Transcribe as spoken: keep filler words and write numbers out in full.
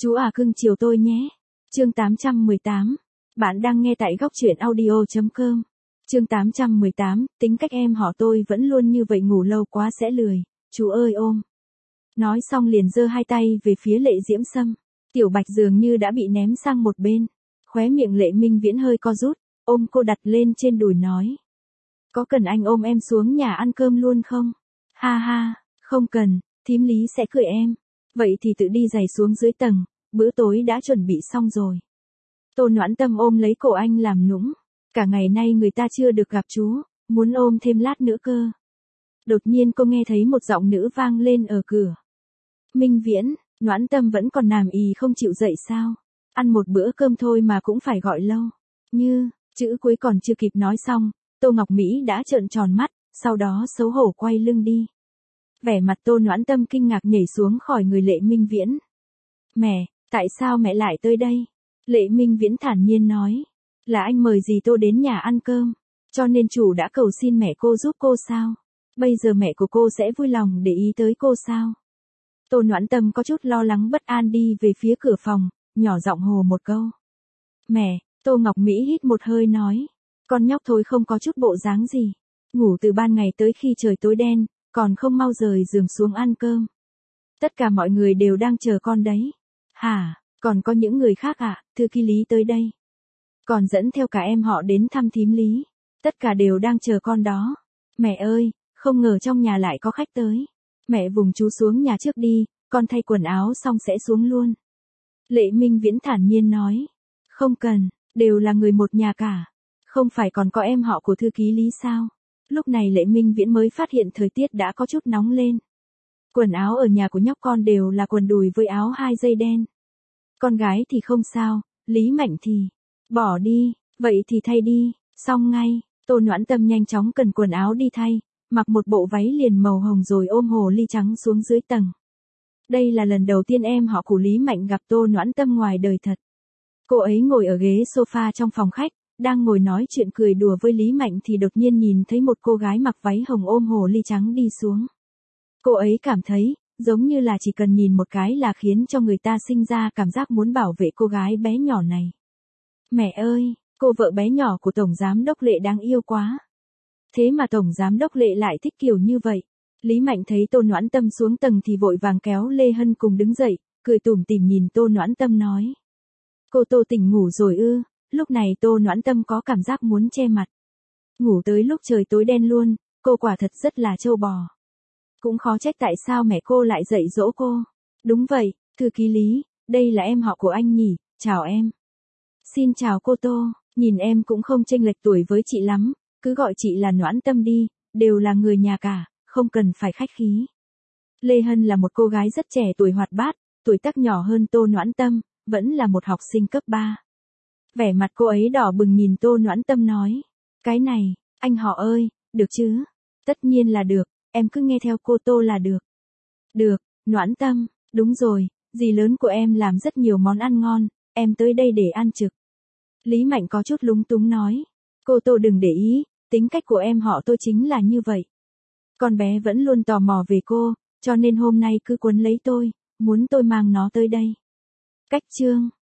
Chú à cưng chiều tôi nhé. Chương tám trăm mười tám. Bạn đang nghe tại góc truyện audio chấm com. Chương tám trăm mười tám, tính cách em họ tôi vẫn luôn như vậy, ngủ lâu quá sẽ lười. Chú ơi ôm. Nói xong liền giơ hai tay về phía Lệ Diễm Sâm. Tiểu Bạch dường như đã bị ném sang một bên. Khóe miệng Lệ Minh Viễn hơi co rút, ôm cô đặt lên trên đùi nói. Có cần anh ôm em xuống nhà ăn cơm luôn không? Ha ha, không cần, thím Lý sẽ cười em. Vậy thì tự đi giày xuống dưới tầng, bữa tối đã chuẩn bị xong rồi. Tô Noãn Tâm ôm lấy cổ anh làm nũng. Cả ngày nay người ta chưa được gặp chú, muốn ôm thêm lát nữa cơ. Đột nhiên cô nghe thấy một giọng nữ vang lên ở cửa. Minh Viễn, Noãn Tâm vẫn còn nằm ì không chịu dậy sao? Ăn một bữa cơm thôi mà cũng phải gọi lâu. Như, chữ cuối còn chưa kịp nói xong, Tô Ngọc Mỹ đã trợn tròn mắt, sau đó xấu hổ quay lưng đi. Vẻ mặt Tô Noãn Tâm kinh ngạc nhảy xuống khỏi người Lệ Minh Viễn. Mẹ, tại sao mẹ lại tới đây? Lệ Minh Viễn thản nhiên nói. Là anh mời dì Tô đến nhà ăn cơm, cho nên chủ đã cầu xin mẹ cô giúp cô sao? Bây giờ mẹ của cô sẽ vui lòng để ý tới cô sao? Tô Noãn Tâm có chút lo lắng bất an đi về phía cửa phòng, nhỏ giọng hồ một câu. Mẹ, Tô Ngọc Mỹ hít một hơi nói. Con nhóc thôi không có chút bộ dáng gì. Ngủ từ ban ngày tới khi trời tối đen, còn không mau rời giường xuống ăn cơm. Tất cả mọi người đều đang chờ con đấy. Hả, còn có những người khác à, thư ký Lý tới đây. Còn dẫn theo cả em họ đến thăm thím Lý. Tất cả đều đang chờ con đó. Mẹ ơi, không ngờ trong nhà lại có khách tới. Mẹ vùng chú xuống nhà trước đi, con thay quần áo xong sẽ xuống luôn. Lệ Minh Viễn thản nhiên nói. Không cần, đều là người một nhà cả. Không phải còn có em họ của thư ký Lý sao? Lúc này Lệ Minh Viễn mới phát hiện thời tiết đã có chút nóng lên. Quần áo ở nhà của nhóc con đều là quần đùi với áo hai dây đen. Con gái thì không sao, Lý Mạnh thì, bỏ đi, vậy thì thay đi, xong ngay. Tô Noãn Tâm nhanh chóng cần quần áo đi thay, mặc một bộ váy liền màu hồng rồi ôm hồ ly trắng xuống dưới tầng. Đây là lần đầu tiên em họ của Lý Mạnh gặp Tô Noãn Tâm ngoài đời thật. Cô ấy ngồi ở ghế sofa trong phòng khách, đang ngồi nói chuyện cười đùa với Lý Mạnh thì đột nhiên nhìn thấy một cô gái mặc váy hồng ôm hồ ly trắng đi xuống. Cô ấy cảm thấy, giống như là chỉ cần nhìn một cái là khiến cho người ta sinh ra cảm giác muốn bảo vệ cô gái bé nhỏ này. Mẹ ơi, cô vợ bé nhỏ của Tổng Giám Đốc Lệ đáng yêu quá. Thế mà Tổng Giám Đốc Lệ lại thích kiểu như vậy. Lý Mạnh thấy Tô Noãn Tâm xuống tầng thì vội vàng kéo Lê Hân cùng đứng dậy, cười tủm tỉm nhìn Tô Noãn Tâm nói. Cô Tô tỉnh ngủ rồi ư? Lúc này Tô Noãn Tâm có cảm giác muốn che mặt. Ngủ tới lúc trời tối đen luôn, cô quả thật rất là trâu bò. Cũng khó trách tại sao mẹ cô lại dạy dỗ cô. Đúng vậy, thư ký Lý, đây là em họ của anh nhỉ, chào em. Xin chào cô Tô, nhìn em cũng không chênh lệch tuổi với chị lắm, cứ gọi chị là Noãn Tâm đi, đều là người nhà cả, không cần phải khách khí. Lê Hân là một cô gái rất trẻ tuổi hoạt bát, tuổi tác nhỏ hơn Tô Noãn Tâm, vẫn là một học sinh cấp ba. Vẻ mặt cô ấy đỏ bừng nhìn Tô Noãn Tâm nói. Cái này, anh họ ơi, được chứ? Tất nhiên là được, em cứ nghe theo cô Tô là được. Được, Noãn Tâm, đúng rồi, dì lớn của em làm rất nhiều món ăn ngon, em tới đây để ăn trực. Lý Mạnh có chút lúng túng nói. Cô Tô đừng để ý, tính cách của em họ tôi chính là như vậy. Con bé vẫn luôn tò mò về cô, cho nên hôm nay cứ quấn lấy tôi, muốn tôi mang nó tới đây. Cách chương.